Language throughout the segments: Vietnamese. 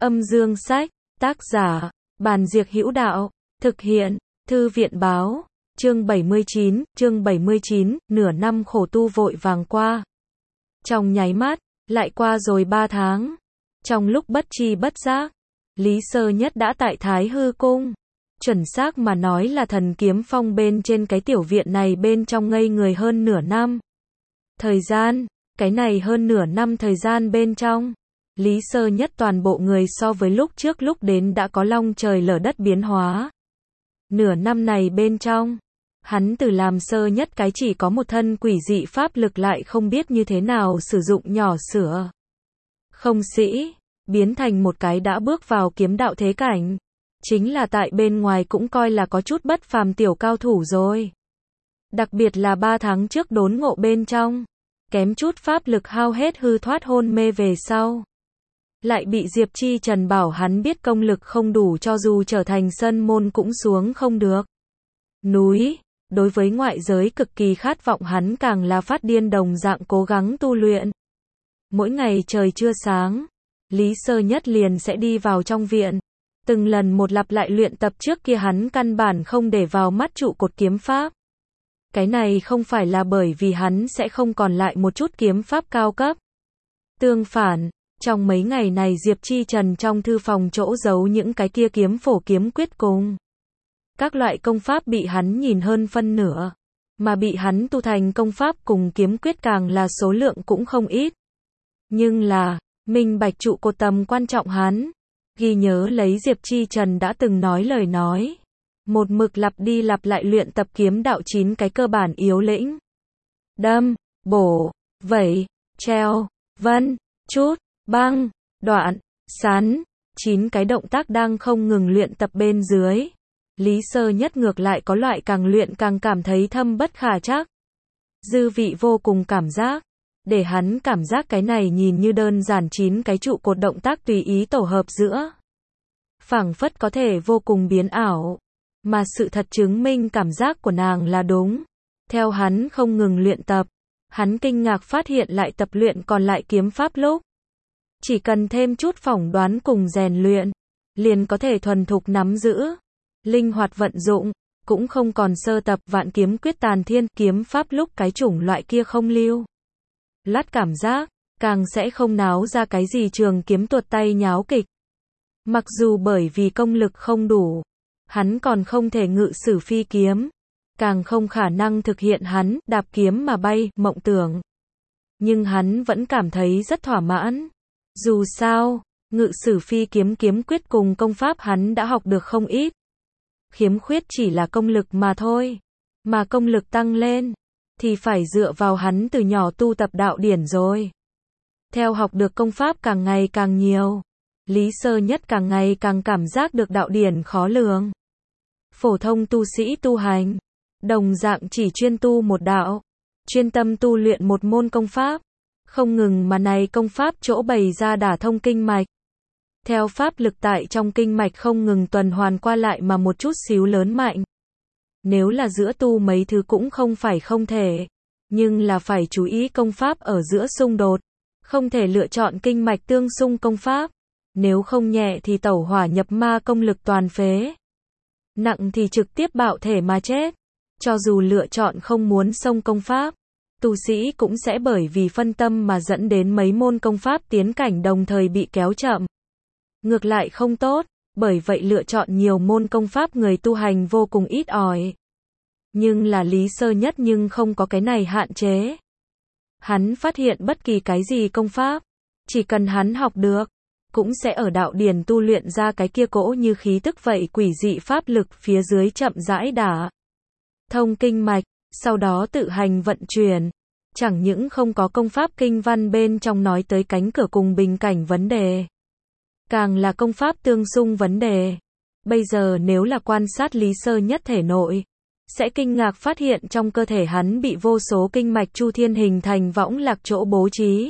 Âm dương sách, tác giả, Bàn Diệc Hữu Đạo, thực hiện, Thư viện báo, chương 79, nửa năm khổ tu vội vàng qua. Trong nháy mắt, lại qua rồi 3 tháng. Trong lúc bất tri bất giác, Lý Sơ Nhất đã tại Thái Hư Cung. Chuẩn xác mà nói là Thần Kiếm Phong bên trên cái tiểu viện này bên trong ngây người hơn nửa năm. Thời gian, cái này hơn nửa năm thời gian bên trong, Lý Sơ Nhất toàn bộ người so với lúc trước lúc đến đã có long trời lở đất biến hóa. Nửa năm này bên trong, hắn từ làm sơ nhất cái chỉ có một thân quỷ dị pháp lực lại không biết như thế nào sử dụng nhỏ sửa. Không sĩ, biến thành một cái đã bước vào kiếm đạo thế cảnh. Chính là tại bên ngoài cũng coi là có chút bất phàm tiểu cao thủ rồi. Đặc biệt là 3 tháng trước đốn ngộ bên trong, kém chút pháp lực hao hết hư thoát hôn mê về sau. Lại bị Diệp Chi Trần bảo hắn biết công lực không đủ cho dù trở thành sân môn cũng xuống không được. Núi, đối với ngoại giới cực kỳ khát vọng hắn càng là phát điên đồng dạng cố gắng tu luyện. Mỗi ngày trời chưa sáng, Lý Sơ Nhất liền sẽ đi vào trong viện. Từng lần một lặp lại luyện tập trước kia hắn căn bản không để vào mắt trụ cột kiếm pháp. Cái này không phải là bởi vì hắn sẽ không còn lại một chút kiếm pháp cao cấp. Tương phản, trong mấy ngày này Diệp Chi Trần trong thư phòng chỗ giấu những cái kia kiếm phổ kiếm quyết cùng. Các loại công pháp bị hắn nhìn hơn phân nửa, mà bị hắn tu thành công pháp cùng kiếm quyết càng là số lượng cũng không ít. Nhưng là, minh bạch trụ cột tầm quan trọng hắn, ghi nhớ lấy Diệp Chi Trần đã từng nói lời nói. Một mực lặp đi lặp lại luyện tập kiếm đạo 9 cái cơ bản yếu lĩnh. Đâm, bổ, vẩy, treo, vân, chút, băng, đoạn, sán, 9 cái động tác đang không ngừng luyện tập bên dưới. Lý Sơ Nhất ngược lại có loại càng luyện càng cảm thấy thâm bất khả trắc. Dư vị vô cùng cảm giác. Để hắn cảm giác cái này nhìn như đơn giản 9 cái trụ cột động tác tùy ý tổ hợp giữa. Phảng phất có thể vô cùng biến ảo. Mà sự thật chứng minh cảm giác của nàng là đúng. Theo hắn không ngừng luyện tập, hắn kinh ngạc phát hiện lại tập luyện còn lại kiếm pháp lúc. Chỉ cần thêm chút phỏng đoán cùng rèn luyện, liền có thể thuần thục nắm giữ, linh hoạt vận dụng, cũng không còn sơ tập vạn kiếm quyết tàn thiên kiếm pháp lúc cái chủng loại kia không lưu. Lát cảm giác, càng sẽ không náo ra cái gì trường kiếm tuột tay nháo kịch. Mặc dù bởi vì công lực không đủ, hắn còn không thể ngự sử phi kiếm, càng không khả năng thực hiện hắn đạp kiếm mà bay mộng tưởng. Nhưng hắn vẫn cảm thấy rất thỏa mãn. Dù sao, ngự sử phi kiếm kiếm quyết cùng công pháp hắn đã học được không ít. Khiếm khuyết chỉ là công lực mà thôi. Mà công lực tăng lên, thì phải dựa vào hắn từ nhỏ tu tập đạo điển rồi. Theo học được công pháp càng ngày càng nhiều, Lý Sơ Nhất càng ngày càng cảm giác được đạo điển khó lường. Phổ thông tu sĩ tu hành, đồng dạng chỉ chuyên tu một đạo, chuyên tâm tu luyện một môn công pháp, không ngừng mà này công pháp chỗ bày ra đả thông kinh mạch. Theo pháp lực tại trong kinh mạch không ngừng tuần hoàn qua lại mà một chút xíu lớn mạnh. Nếu là giữa tu mấy thứ cũng không phải không thể, nhưng là phải chú ý công pháp ở giữa xung đột, không thể lựa chọn kinh mạch tương xung công pháp, nếu không nhẹ thì tẩu hỏa nhập ma công lực toàn phế, nặng thì trực tiếp bạo thể mà chết. Cho dù lựa chọn không muốn xông công pháp, tu sĩ cũng sẽ bởi vì phân tâm mà dẫn đến mấy môn công pháp tiến cảnh đồng thời bị kéo chậm. Ngược lại không tốt, bởi vậy lựa chọn nhiều môn công pháp người tu hành vô cùng ít ỏi. Nhưng là Lý Sơ Nhất nhưng không có cái này hạn chế. Hắn phát hiện bất kỳ cái gì công pháp, chỉ cần hắn học được, cũng sẽ ở đạo điển tu luyện ra cái kia cỗ như khí tức vậy quỷ dị pháp lực phía dưới chậm rãi đả thông kinh mạch, sau đó tự hành vận chuyển. Chẳng những không có công pháp kinh văn bên trong nói tới cánh cửa cùng bình cảnh vấn đề, càng là công pháp tương xung vấn đề. Bây giờ nếu là quan sát Lý Sơ Nhất thể nội, sẽ kinh ngạc phát hiện trong cơ thể hắn bị vô số kinh mạch chu thiên hình thành võng lạc chỗ bố trí.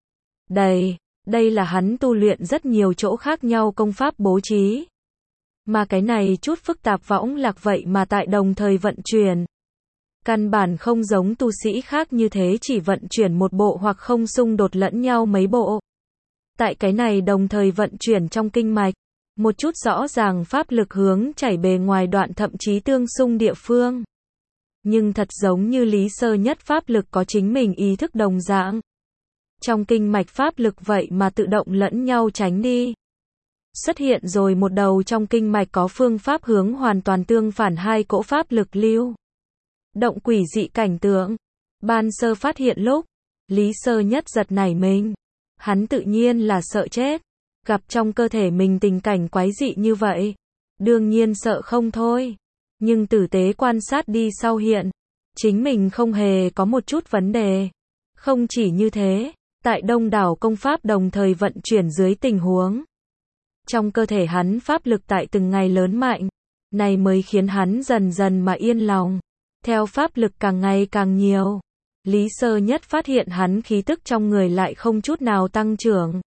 Đây là hắn tu luyện rất nhiều chỗ khác nhau công pháp bố trí. Mà cái này chút phức tạp võng lạc vậy mà tại đồng thời vận chuyển. Căn bản không giống tu sĩ khác như thế chỉ vận chuyển một bộ hoặc không xung đột lẫn nhau mấy bộ. Tại cái này đồng thời vận chuyển trong kinh mạch, một chút rõ ràng pháp lực hướng chảy bề ngoài đoạn thậm chí tương xung địa phương. Nhưng thật giống như Lý Sơ Nhất pháp lực có chính mình ý thức đồng dạng. Trong kinh mạch pháp lực vậy mà tự động lẫn nhau tránh đi. Xuất hiện rồi một đầu trong kinh mạch có phương pháp hướng hoàn toàn tương phản hai cỗ pháp lực lưu động quỷ dị cảnh tượng. Ban sơ phát hiện lúc, Lý Sơ Nhất giật nảy mình. Hắn tự nhiên là sợ chết. Gặp trong cơ thể mình tình cảnh quái dị như vậy. Đương nhiên sợ không thôi. Nhưng tử tế quan sát đi sau hiện. Chính mình không hề có một chút vấn đề. Không chỉ như thế, tại đông đảo công pháp đồng thời vận chuyển dưới tình huống. Trong cơ thể hắn pháp lực tại từng ngày lớn mạnh. Này mới khiến hắn dần dần mà yên lòng. Theo pháp lực càng ngày càng nhiều. Lý Sơ Nhất phát hiện hắn khí tức trong người lại không chút nào tăng trưởng.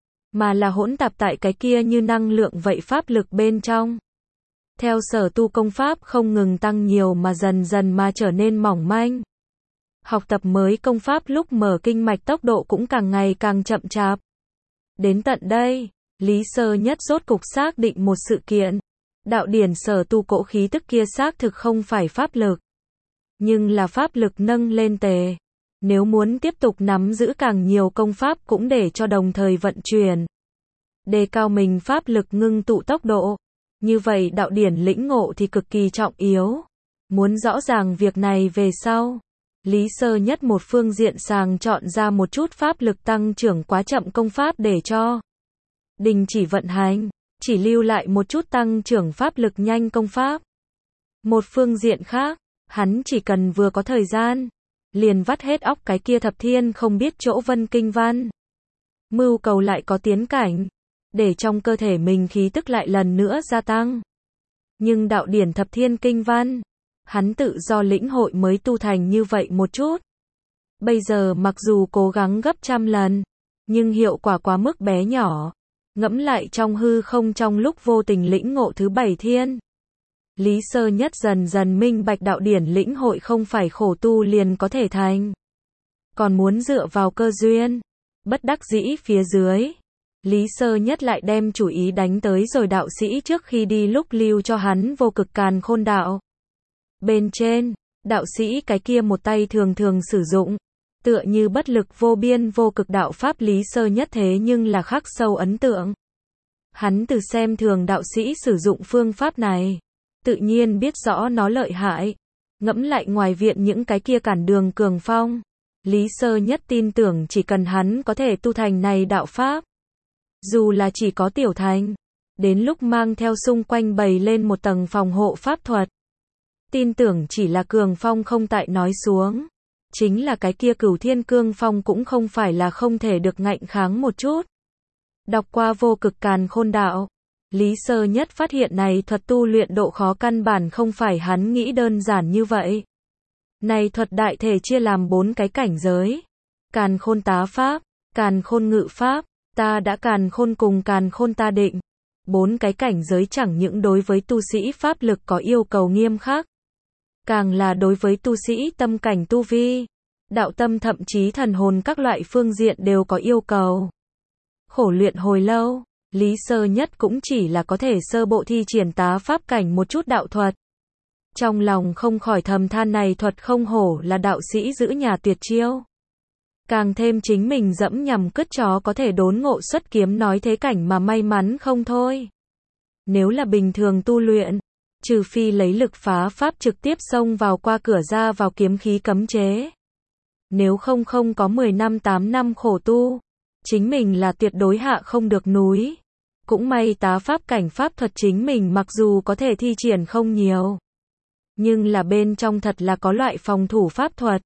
Mà là hỗn tạp tại cái kia như năng lượng vậy pháp lực bên trong. Theo sở tu công pháp không ngừng tăng nhiều mà dần dần mà trở nên mỏng manh. Học tập mới công pháp lúc mở kinh mạch tốc độ cũng càng ngày càng chậm chạp. Đến tận đây, Lý Sơ Nhất rốt cục xác định một sự kiện. Đạo điển sở tu cỗ khí tức kia xác thực không phải pháp lực. Nhưng là pháp lực nâng lên tề. Nếu muốn tiếp tục nắm giữ càng nhiều công pháp cũng để cho đồng thời vận chuyển. Đề cao mình pháp lực ngưng tụ tốc độ. Như vậy đạo điển lĩnh ngộ thì cực kỳ trọng yếu. Muốn rõ ràng việc này về sau. Lý Sơ Nhất một phương diện sàng chọn ra một chút pháp lực tăng trưởng quá chậm công pháp để cho đình chỉ vận hành. Chỉ lưu lại một chút tăng trưởng pháp lực nhanh công pháp. Một phương diện khác, hắn chỉ cần vừa có thời gian. Liền vắt hết óc cái kia thập thiên không biết chỗ vân kinh văn. Mưu cầu lại có tiến cảnh. Để trong cơ thể mình khí tức lại lần nữa gia tăng. Nhưng đạo điển thập thiên kinh văn. Hắn tự do lĩnh hội mới tu thành như vậy một chút. Bây giờ mặc dù cố gắng gấp trăm lần. Nhưng hiệu quả quá mức bé nhỏ. Ngẫm lại trong hư không trong lúc vô tình lĩnh ngộ thứ 7 thiên. Lý Sơ Nhất dần dần minh bạch đạo điển lĩnh hội không phải khổ tu liền có thể thành. Còn muốn dựa vào cơ duyên. Bất đắc dĩ phía dưới. Lý Sơ Nhất lại đem chủ ý đánh tới rồi đạo sĩ trước khi đi lúc lưu cho hắn vô cực càn khôn đạo. Bên trên, đạo sĩ cái kia một tay thường thường sử dụng. Tựa như bất lực vô biên vô cực đạo pháp Lý Sơ Nhất thế nhưng là khắc sâu ấn tượng. Hắn từ xem thường đạo sĩ sử dụng phương pháp này. Tự nhiên biết rõ nó lợi hại. Ngẫm lại ngoài viện những cái kia cản đường cường phong. Lý Sơ Nhất tin tưởng chỉ cần hắn có thể tu thành này đạo pháp. Dù là chỉ có tiểu thành. Đến lúc mang theo xung quanh bày lên một tầng phòng hộ pháp thuật. Tin tưởng chỉ là cường phong không tại nói xuống. Chính là cái kia Cửu Thiên Cương Phong cũng không phải là không thể được ngạnh kháng một chút. Đọc qua vô cực càn khôn đạo. Lý Sơ Nhất phát hiện này thuật tu luyện độ khó căn bản không phải hắn nghĩ đơn giản như vậy. Này thuật đại thể chia làm 4 cái cảnh giới. Càn khôn tá pháp, càn khôn ngự pháp, ta đã càn khôn cùng càn khôn ta định. 4 cái cảnh giới chẳng những đối với tu sĩ pháp lực có yêu cầu nghiêm khắc. Càng là đối với tu sĩ tâm cảnh tu vi, đạo tâm thậm chí thần hồn các loại phương diện đều có yêu cầu. Khổ luyện hồi lâu, Lý Sơ Nhất cũng chỉ là có thể sơ bộ thi triển tá pháp cảnh một chút đạo thuật. Trong lòng không khỏi thầm than này thuật không hổ là đạo sĩ giữ nhà tuyệt chiêu. Càng thêm chính mình dẫm nhằm cứt chó có thể đốn ngộ xuất kiếm nói thế cảnh mà may mắn không thôi. Nếu là bình thường tu luyện, trừ phi lấy lực phá pháp trực tiếp xông vào qua cửa ra vào kiếm khí cấm chế. Nếu không có 10 năm 8 năm khổ tu, chính mình là tuyệt đối hạ không được núi. Cũng may tá pháp cảnh pháp thuật chính mình mặc dù có thể thi triển không nhiều. Nhưng là bên trong thật là có loại phòng thủ pháp thuật.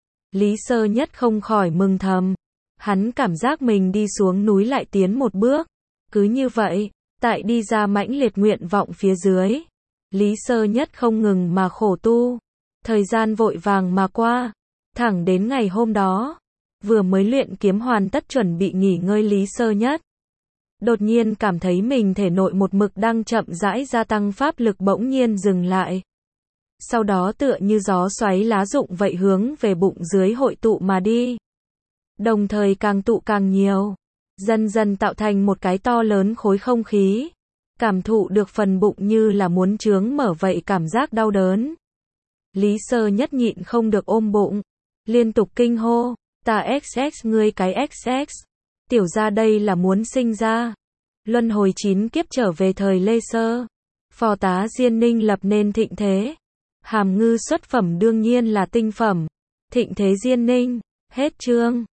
Lý Sơ Nhất không khỏi mừng thầm. Hắn cảm giác mình đi xuống núi lại tiến một bước. Cứ như vậy, tại đi ra mãnh liệt nguyện vọng phía dưới. Lý Sơ Nhất không ngừng mà khổ tu. Thời gian vội vàng mà qua. Thẳng đến ngày hôm đó. Vừa mới luyện kiếm hoàn tất chuẩn bị nghỉ ngơi Lý Sơ Nhất. Đột nhiên cảm thấy mình thể nội một mực đang chậm rãi gia tăng pháp lực bỗng nhiên dừng lại. Sau đó tựa như gió xoáy lá rụng vậy hướng về bụng dưới hội tụ mà đi. Đồng thời càng tụ càng nhiều. dần dần tạo thành một cái to lớn khối không khí. Cảm thụ được phần bụng như là muốn trướng mở vậy, cảm giác đau đớn. Lý Sơ Nhất nhịn không được ôm bụng, liên tục kinh hô, ta XX ngươi cái XX. Tiểu gia đây là muốn sinh ra. Luân hồi 9 kiếp trở về thời Lê Sơ. Phò tá Diên Ninh lập nên thịnh thế. Hàm ngư xuất phẩm đương nhiên là tinh phẩm. Thịnh thế Diên Ninh. Hết chương.